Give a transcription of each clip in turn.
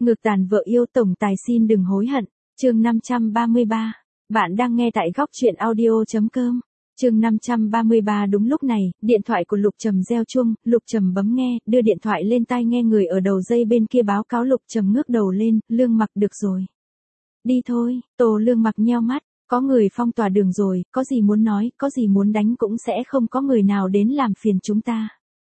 Ngược tàn vợ yêu tổng tài xin đừng hối hận. Chương 533. Bạn đang nghe tại góc truyện audio.com. Chương 533. Đúng lúc này, điện thoại của Lục Trầm reo chuông, Lục Trầm bấm nghe, đưa điện thoại lên tai nghe người ở đầu dây bên kia báo cáo. Lục Trầm ngước đầu lên, Lương Mặc được rồi. Đi thôi. Tô Lương Mặc nheo mắt, có người phong tỏa đường rồi, có gì muốn nói, có gì muốn đánh cũng sẽ không có người nào đến làm phiền chúng ta.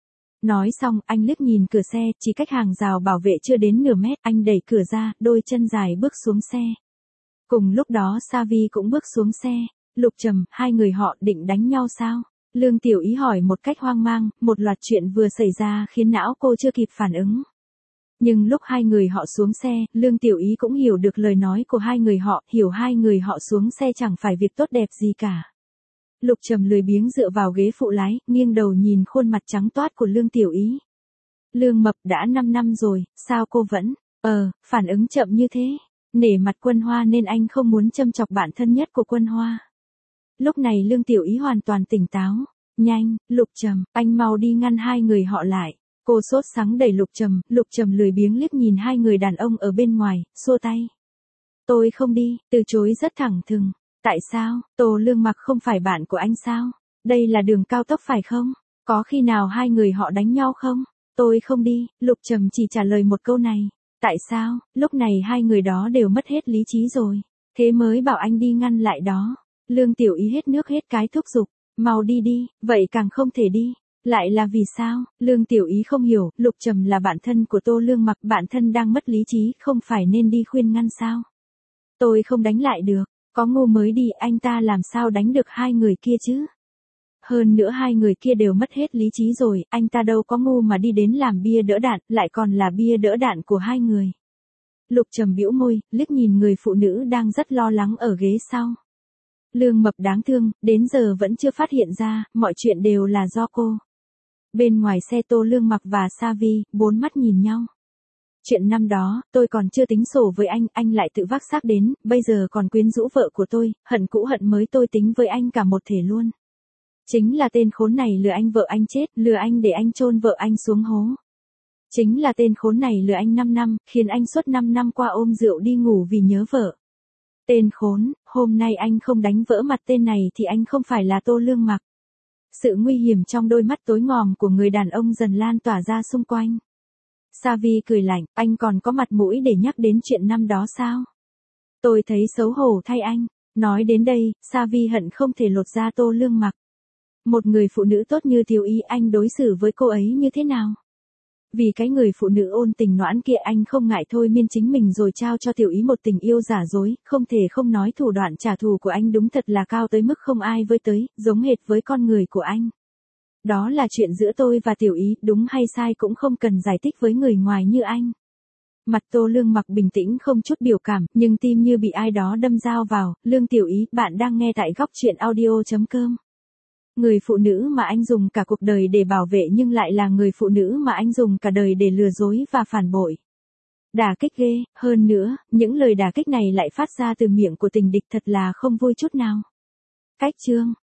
Nói xong, anh liếc nhìn cửa xe, chỉ cách hàng rào bảo vệ chưa đến nửa mét, anh đẩy cửa ra, đôi chân dài bước xuống xe. Cùng lúc đó Savi cũng bước xuống xe. Lục Trầm, hai người họ định đánh nhau sao? Lương Tiểu Ý hỏi một cách hoang mang, một loạt chuyện vừa xảy ra khiến não cô chưa kịp phản ứng. Nhưng lúc hai người họ xuống xe, Lương Tiểu Ý cũng hiểu được lời nói của hai người họ, hiểu hai người họ xuống xe chẳng phải việc tốt đẹp gì cả. Lục Trầm lười biếng dựa vào ghế phụ lái, nghiêng đầu nhìn khuôn mặt trắng toát của Lương Tiểu Ý. Lương Mập đã 5 năm rồi, sao cô vẫn, phản ứng chậm như thế. Nể mặt Quân Hoa nên anh không muốn châm chọc bạn thân nhất của Quân Hoa. Lúc này Lương Tiểu Ý hoàn toàn tỉnh táo. Nhanh, Lục Trầm, anh mau đi ngăn hai người họ lại. Cô sốt sắng đẩy Lục Trầm lười biếng liếc nhìn hai người đàn ông ở bên ngoài, xua tay. Tôi không đi, từ chối rất thẳng thừng. Tại sao, Tô Lương Mặc không phải bạn của anh sao? Đây là đường cao tốc phải không? Có khi nào hai người họ đánh nhau không? Tôi không đi, Lục Trầm chỉ trả lời một câu này. Tại sao, lúc này hai người đó đều mất hết lý trí rồi. Thế mới bảo anh đi ngăn lại đó. Lương Tiểu Ý hết nước hết cái thúc giục. Mau đi đi, vậy càng không thể đi. Lại là vì sao? Lương Tiểu Ý không hiểu, Lục Trầm là bạn thân của Tô Lương Mặc, bạn thân đang mất lý trí, không phải nên đi khuyên ngăn sao? Tôi không đánh lại được. Có ngu mới đi, anh ta làm sao đánh được hai người kia chứ? Hơn nữa hai người kia đều mất hết lý trí rồi, anh ta đâu có ngu mà đi đến làm bia đỡ đạn, lại còn là bia đỡ đạn của hai người. Lục Trầm bĩu môi, liếc nhìn người phụ nữ đang rất lo lắng ở ghế sau. Lương Mập đáng thương, đến giờ vẫn chưa phát hiện ra, mọi chuyện đều là do cô. Bên ngoài xe Tô Lương Mặc và Savi, bốn mắt nhìn nhau. Chuyện năm đó, tôi còn chưa tính sổ với anh lại tự vác xác đến, bây giờ còn quyến rũ vợ của tôi, hận cũ hận mới, tôi tính với anh cả một thể luôn. Chính là tên khốn này lừa anh, vợ anh chết, lừa anh để anh chôn vợ anh xuống hố. Chính là tên khốn này lừa anh 5 năm, khiến anh suốt 5 năm qua ôm rượu đi ngủ vì nhớ vợ. Tên khốn, hôm nay anh không đánh vỡ mặt tên này thì anh không phải là Tô Lương Mặc. Sự nguy hiểm trong đôi mắt tối ngòm của người đàn ông dần lan tỏa ra xung quanh. Savi cười lạnh, anh còn có mặt mũi để nhắc đến chuyện năm đó sao? Tôi thấy xấu hổ thay anh. Nói đến đây, Savi hận không thể lột da Tô Lương Mặc. Một người phụ nữ tốt như Tiểu Ý, anh đối xử với cô ấy như thế nào? Vì cái người phụ nữ ôn tình noãn kia, anh không ngại thôi miên chính mình rồi trao cho Tiểu Ý một tình yêu giả dối, không thể không nói thủ đoạn trả thù của anh đúng thật là cao tới mức không ai với tới, giống hệt với con người của anh. Đó là chuyện giữa tôi và Tiểu Ý, đúng hay sai cũng không cần giải thích với người ngoài như anh. Mặt Tô Lương Mặc bình tĩnh không chút biểu cảm, nhưng tim như bị ai đó đâm dao vào. Lương Tiểu Ý, bạn đang nghe tại góc truyện audio.com. Người phụ nữ mà anh dùng cả cuộc đời để bảo vệ nhưng lại là người phụ nữ mà anh dùng cả đời để lừa dối và phản bội. Đả kích ghê, hơn nữa, những lời đả kích này lại phát ra từ miệng của tình địch, thật là không vui chút nào. Cách chương.